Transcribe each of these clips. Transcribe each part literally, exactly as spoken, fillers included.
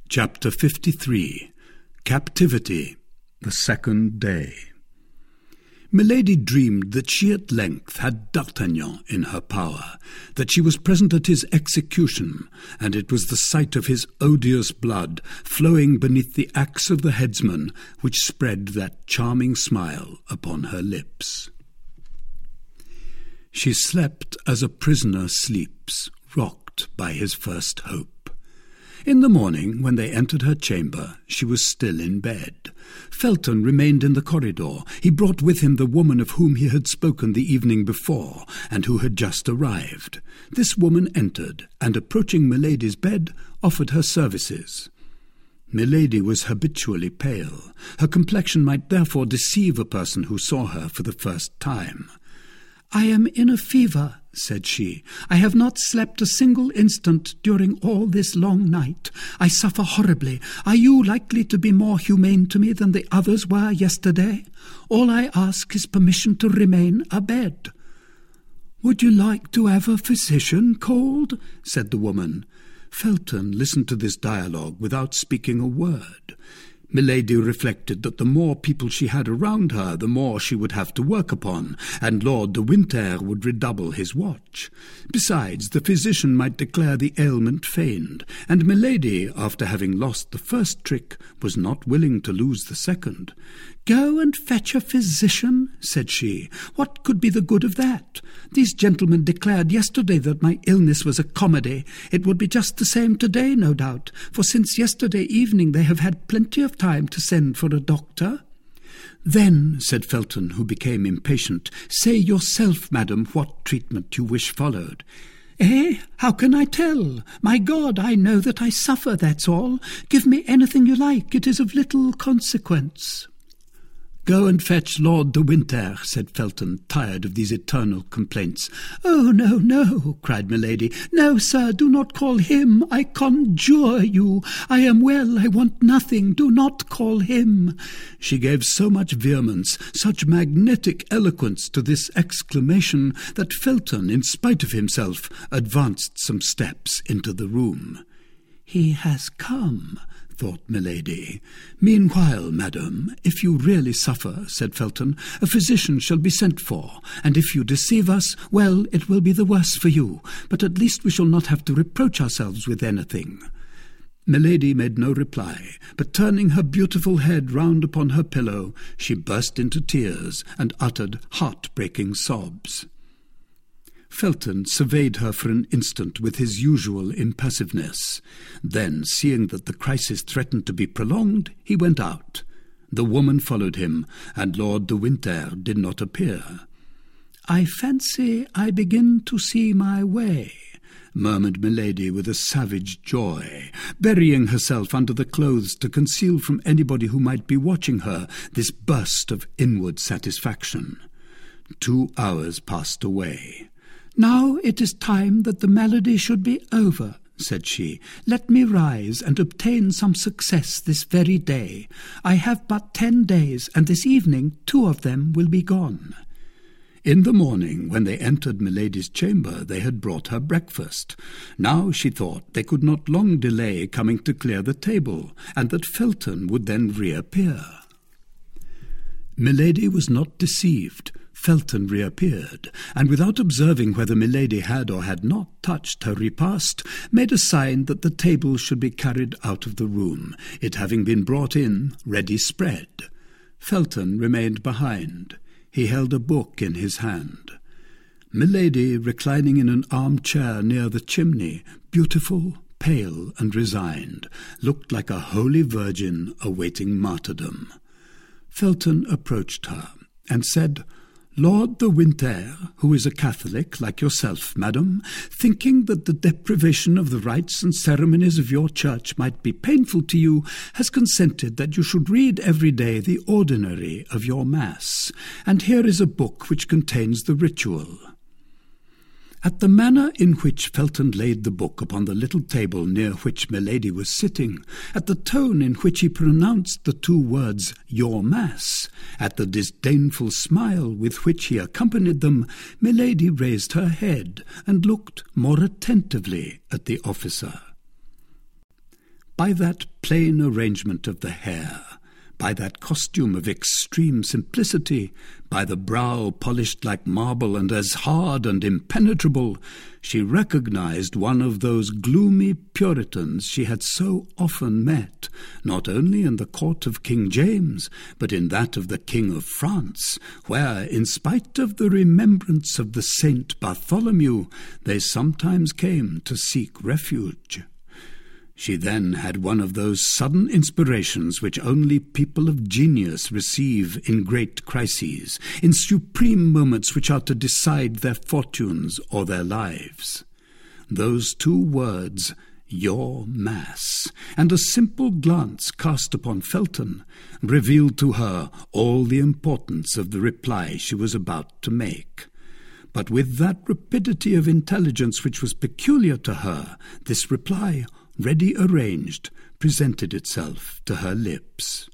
Chapter fifty-three. Captivity, the second day. Milady dreamed that she at length had D'Artagnan in her power, that she was present at his execution, and it was the sight of his odious blood flowing beneath the axe of the headsman which spread that charming smile upon her lips. She slept as a prisoner sleeps, rocked by his first hope. In the morning, when they entered her chamber, she was still in bed. Felton remained in the corridor. He brought with him the woman of whom he had spoken the evening before, and who had just arrived. This woman entered, and approaching Milady's bed, offered her services. Milady was habitually pale. Her complexion might therefore deceive a person who saw her for the first time. "I am in a fever," said she. "I have not slept a single instant during all this long night. I suffer horribly. Are you likely to be more humane to me than the others were yesterday? All I ask is permission to remain abed." "Would you like to have a physician called?" said the woman. Felton listened to this dialogue without speaking a word. Milady reflected that the more people she had around her, the more she would have to work upon, and Lord de Winter would redouble his watch. Besides, the physician might declare the ailment feigned, and Milady, after having lost the first trick, was not willing to lose the second. "Go and fetch a physician," said she. "What could be the good of that? These gentlemen declared yesterday that my illness was a comedy. It would be just the same today, no doubt, for since yesterday evening they have had plenty of time to send for a doctor." "Then," said Felton, who became impatient, "say yourself, madam, what treatment you wish followed." "Eh? How can I tell? My God, I know that I suffer, that's all. Give me anything you like. It is of little consequence." "Go and fetch Lord de Winter," said Felton, tired of these eternal complaints. "Oh, no, no," cried Milady. "No, sir, do not call him. I conjure you. I am well. I want nothing. Do not call him." She gave so much vehemence, such magnetic eloquence to this exclamation, that Felton, in spite of himself, advanced some steps into the room. "He has come," thought Milady. "Meanwhile, madam, if you really suffer," said Felton, "a physician shall be sent for, and if you deceive us, well, it will be the worse for you, but at least we shall not have to reproach ourselves with anything." Milady made no reply, but turning her beautiful head round upon her pillow, she burst into tears and uttered heart-breaking sobs. Felton surveyed her for an instant with his usual impassiveness. Then, seeing that the crisis threatened to be prolonged, he went out. The woman followed him, and Lord de Winter did not appear. "I fancy I begin to see my way," murmured Milady with a savage joy, burying herself under the clothes to conceal from anybody who might be watching her this burst of inward satisfaction. Two hours passed away. "Now it is time that the malady should be over," said she. "Let me rise and obtain some success this very day. I have but ten days, and this evening two of them will be gone." In the morning, when they entered Milady's chamber, they had brought her breakfast. Now she thought they could not long delay coming to clear the table, and that Felton would then reappear. Milady was not deceived. Felton reappeared, and without observing whether Milady had or had not touched her repast, made a sign that the table should be carried out of the room, it having been brought in, ready spread. Felton remained behind. He held a book in his hand. Milady, reclining in an armchair near the chimney, beautiful, pale, and resigned, looked like a holy virgin awaiting martyrdom. Felton approached her, and said, "Lord de Winter, who is a Catholic like yourself, madam, thinking that the deprivation of the rites and ceremonies of your church might be painful to you, has consented that you should read every day the ordinary of your Mass, and here is a book which contains the ritual." At the manner in which Felton laid the book upon the little table near which Milady was sitting, at the tone in which he pronounced the two words, "your Mass," at the disdainful smile with which he accompanied them, Milady raised her head and looked more attentively at the officer. by that plain arrangement of the hair, by that costume of extreme simplicity, by the brow polished like marble and as hard and impenetrable, she recognized one of those gloomy Puritans she had so often met, not only in the court of King James, but in that of the King of France, where, in spite of the remembrance of the Saint Bartholomew, they sometimes came to seek refuge. She then had one of those sudden inspirations which only people of genius receive in great crises, in supreme moments which are to decide their fortunes or their lives. Those two words, "your Mass," and a simple glance cast upon Felton, revealed to her all the importance of the reply she was about to make. But with that rapidity of intelligence which was peculiar to her, this reply, ready arranged, presented itself to her lips.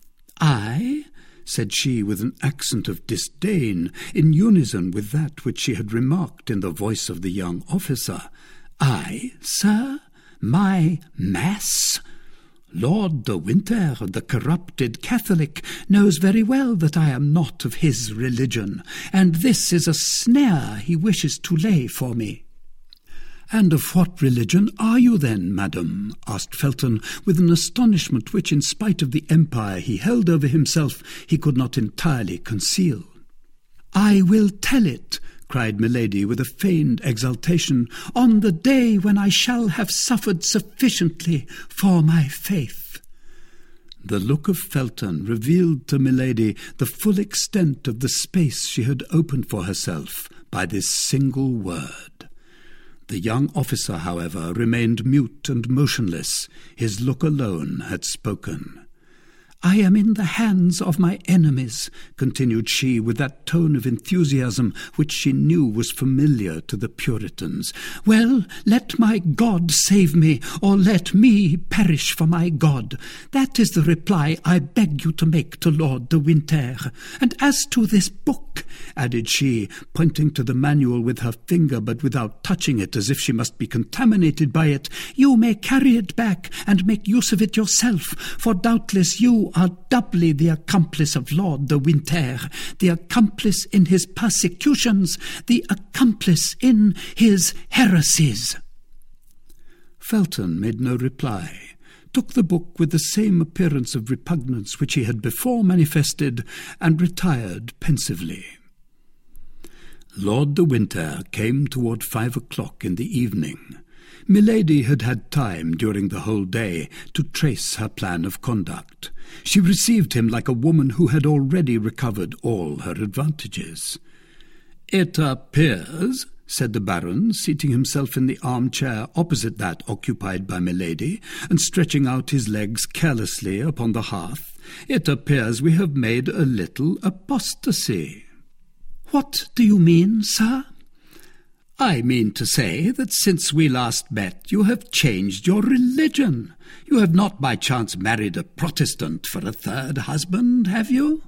"I," said she with an accent of disdain, in unison with that which she had remarked in the voice of the young officer, "I, sir, my Mass? Lord de Winter, the corrupted Catholic, knows very well that I am not of his religion, and this is a snare he wishes to lay for me." "And of what religion are you then, madam?" asked Felton, with an astonishment which, in spite of the empire he held over himself, he could not entirely conceal. "I will tell it," cried Milady with a feigned exultation, "on the day when I shall have suffered sufficiently for my faith." The look of Felton revealed to Milady the full extent of the space she had opened for herself by this single word. The young officer, however, remained mute and motionless. His look alone had spoken. "I am in the hands of my enemies," continued she, with that tone of enthusiasm which she knew was familiar to the Puritans. "Well, let my God save me, or let me perish for my God. That is the reply I beg you to make to Lord de Winter. And as to this book," added she, pointing to the manual with her finger, but without touching it, as if she must be contaminated by it, "you may carry it back and make use of it yourself, for doubtless you are doubly the accomplice of Lord de Winter, the accomplice in his persecutions, the accomplice in his heresies." Felton made no reply, took the book with the same appearance of repugnance which he had before manifested, and retired pensively. Lord de Winter came toward five o'clock in the evening. Milady had had time during the whole day to trace her plan of conduct. She received him like a woman who had already recovered all her advantages. "It appears," said the Baron, seating himself in the armchair opposite that occupied by Milady, and stretching out his legs carelessly upon the hearth, "it appears we have made a little apostasy." "What do you mean, sir?" "I mean to say that since we last met you have changed your religion. You have not by chance married a Protestant for a third husband, have you?"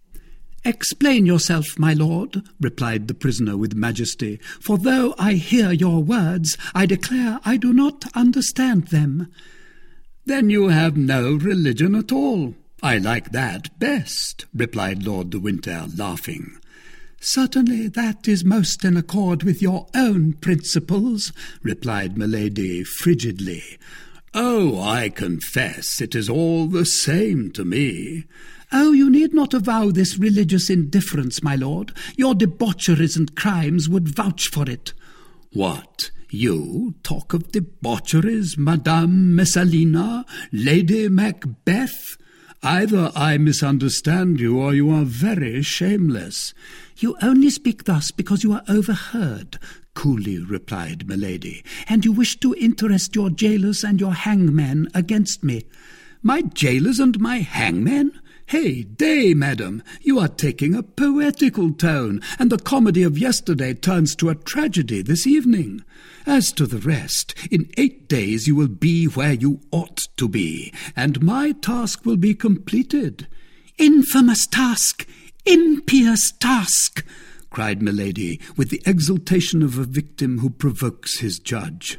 "Explain yourself, my lord," replied the prisoner with majesty, "for though I hear your words, I declare I do not understand them." "Then you have no religion at all. I like that best," replied Lord de Winter, laughing. "Certainly that is most in accord with your own principles," replied Milady frigidly. "Oh, I confess it is all the same to me." "Oh, you need not avow this religious indifference, my lord. Your debaucheries and crimes would vouch for it." "What, you talk of debaucheries, Madame Messalina, Lady Macbeth? Either I misunderstand you, or you are very shameless." "You only speak thus because you are overheard," coolly replied Milady, "and you wish to interest your jailers and your hangmen against me." "My jailers and my hangmen? Hey day, madam, you are taking a poetical tone, and the comedy of yesterday turns to a tragedy this evening. As to the rest, in eight days you will be where you ought to be, and my task will be completed." "Infamous task! Impious task!" cried Milady, with the exultation of a victim who provokes his judge.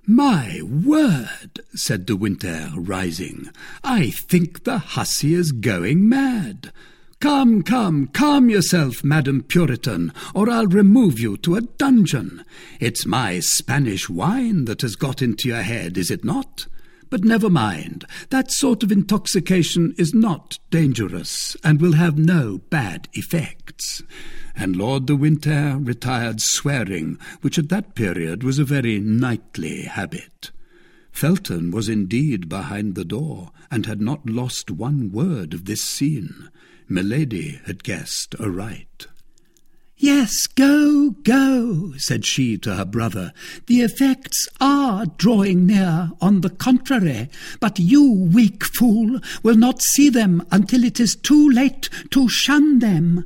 "My word," said de Winter, rising, "I think the hussy is going mad. Come, come, calm yourself, Madam Puritan, or I'll remove you to a dungeon. It's my Spanish wine that has got into your head, is it not? But never mind, that sort of intoxication is not dangerous, and will have no bad effects." And Lord de Winter retired swearing, which at that period was a very knightly habit. Felton was indeed behind the door, and had not lost one word of this scene. Milady had guessed aright. "Yes, go, go," said she to her brother. "The effects are drawing near, on the contrary, but you, weak fool, will not see them until it is too late to shun them."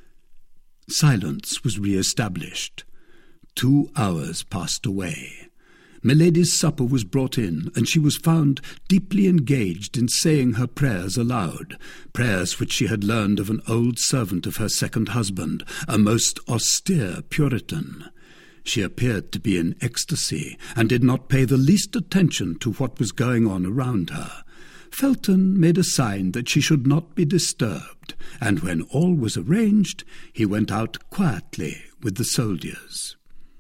Silence was re-established. Two hours passed away. Milady's supper was brought in, and she was found deeply engaged in saying her prayers aloud, prayers which she had learned of an old servant of her second husband, a most austere Puritan. She appeared to be in ecstasy, and did not pay the least attention to what was going on around her. Felton made a sign that she should not be disturbed, and when all was arranged, he went out quietly with the soldiers.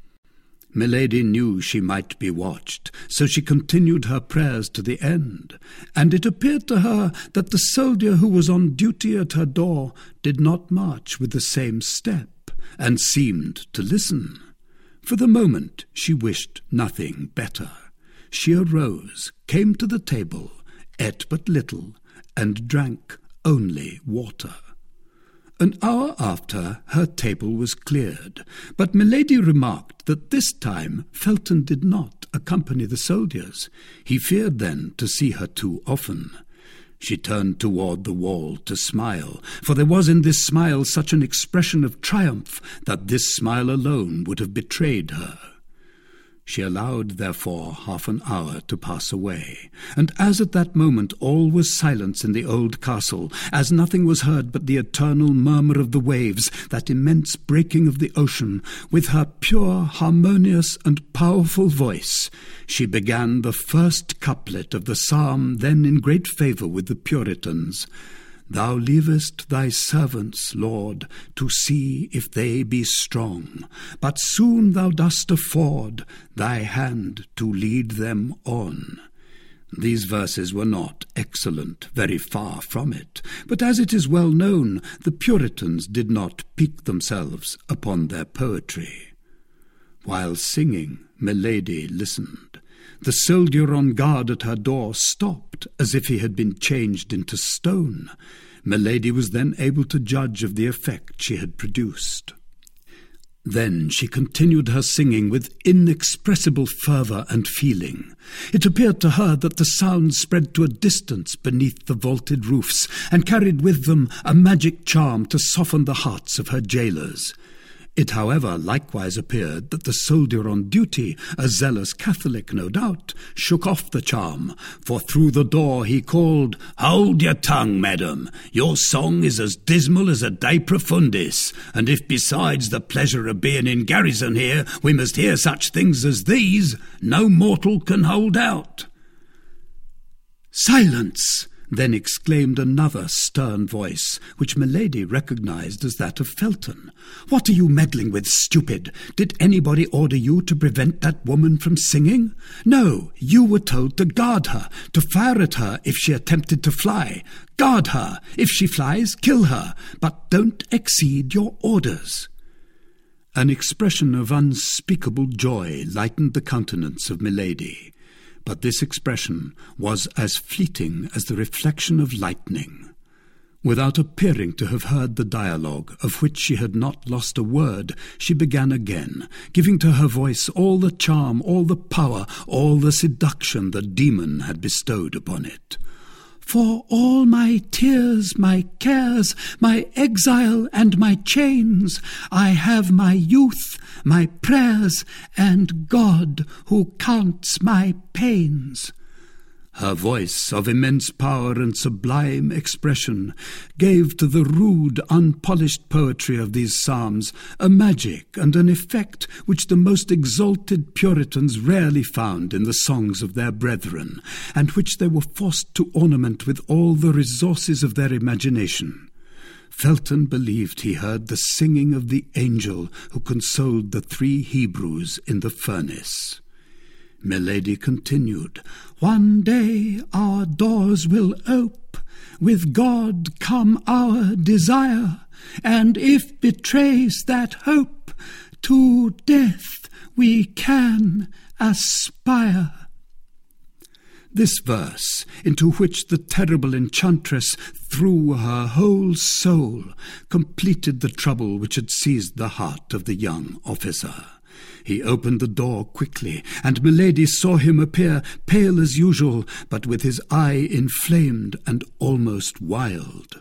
Milady knew she might be watched, so she continued her prayers to the end, and it appeared to her that the soldier who was on duty at her door did not march with the same step, and seemed to listen. For the moment she wished nothing better. She arose, came to the table, ate but little, and drank only water. An hour after, her table was cleared, but Milady remarked that this time Felton did not accompany the soldiers. He feared then to see her too often. She turned toward the wall to smile, for there was in this smile such an expression of triumph that this smile alone would have betrayed her. She allowed, therefore, half an hour to pass away, and as at that moment all was silence in the old castle, as nothing was heard but the eternal murmur of the waves, that immense breaking of the ocean, with her pure, harmonious, and powerful voice, she began the first couplet of the psalm then in great favour with the Puritans. Thou leavest thy servants, Lord, to see if they be strong, but soon thou dost afford thy hand to lead them on. These verses were not excellent, very far from it, but as it is well known, the Puritans did not pique themselves upon their poetry. While singing, Milady listened. The soldier on guard at her door stopped, as if he had been changed into stone. Milady was then able to judge of the effect she had produced. Then she continued her singing with inexpressible fervour and feeling. It appeared to her that the sounds spread to a distance beneath the vaulted roofs, and carried with them a magic charm to soften the hearts of her jailers. It, however, likewise appeared that the soldier on duty, a zealous Catholic no doubt, shook off the charm, for through the door he called, "Hold your tongue, madam, your song is as dismal as a De Profundis, and if besides the pleasure of being in garrison here we must hear such things as these, no mortal can hold out." "Silence!" then exclaimed another stern voice, which Milady recognized as that of Felton. "What are you meddling with, stupid? Did anybody order you to prevent that woman from singing? No, you were told to guard her, to fire at her if she attempted to fly. Guard her. If she flies, kill her, but don't exceed your orders." An expression of unspeakable joy lightened the countenance of Milady. But this expression was as fleeting as the reflection of lightning. Without appearing to have heard the dialogue, of which she had not lost a word, she began again, giving to her voice all the charm, all the power, all the seduction the demon had bestowed upon it. "For all my tears, my cares, my exile, and my chains, I have my youth, my prayers, and God who counts my pains." Her voice, of immense power and sublime expression, gave to the rude, unpolished poetry of these psalms a magic and an effect which the most exalted Puritans rarely found in the songs of their brethren, and which they were forced to ornament with all the resources of their imagination. Felton believed he heard the singing of the angel who consoled the three Hebrews in the furnace. Milady continued, "One day our doors will ope, with God come our desire, and if betrays that hope, to death we can aspire." This verse, into which the terrible enchantress threw her whole soul, completed the trouble which had seized the heart of the young officer. He opened the door quickly, and Milady saw him appear, pale as usual, but with his eye inflamed and almost wild.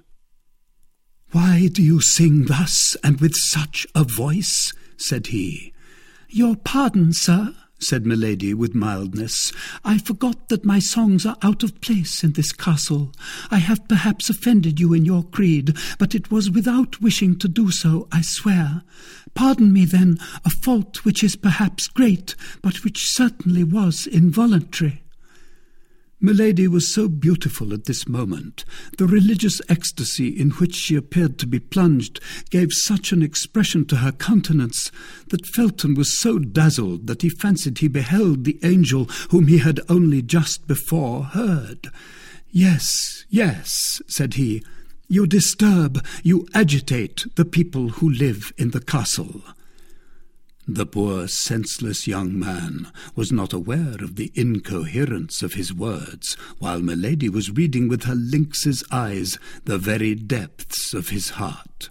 "Why do you sing thus, and with such a voice?" said he. "Your pardon, sir," said Milady with mildness. "I forgot that my songs are out of place in this castle. I have perhaps offended you in your creed, but it was without wishing to do so, I swear. Pardon me, then, a fault which is perhaps great, but which certainly was involuntary." Milady was so beautiful at this moment, the religious ecstasy in which she appeared to be plunged gave such an expression to her countenance, that Felton was so dazzled that he fancied he beheld the angel whom he had only just before heard. "Yes, yes," said he, "you disturb, you agitate the people who live in the castle." The poor senseless young man was not aware of the incoherence of his words, while Milady was reading with her lynx's eyes the very depths of his heart.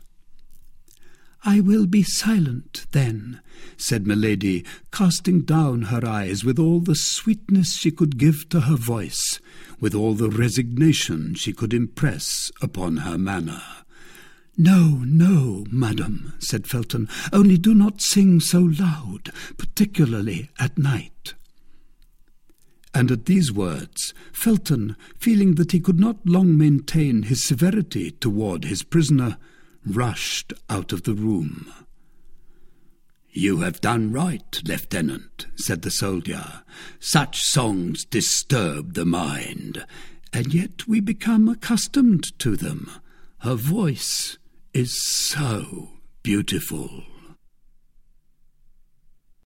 "I will be silent, then," said Milady, casting down her eyes with all the sweetness she could give to her voice, with all the resignation she could impress upon her manner. "No, no, madam," said Felton, "only do not sing so loud, particularly at night." And at these words, Felton, feeling that he could not long maintain his severity toward his prisoner, rushed out of the room. "You have done right, Lieutenant," said the soldier. "Such songs disturb the mind, and yet we become accustomed to them. Her voice is so beautiful."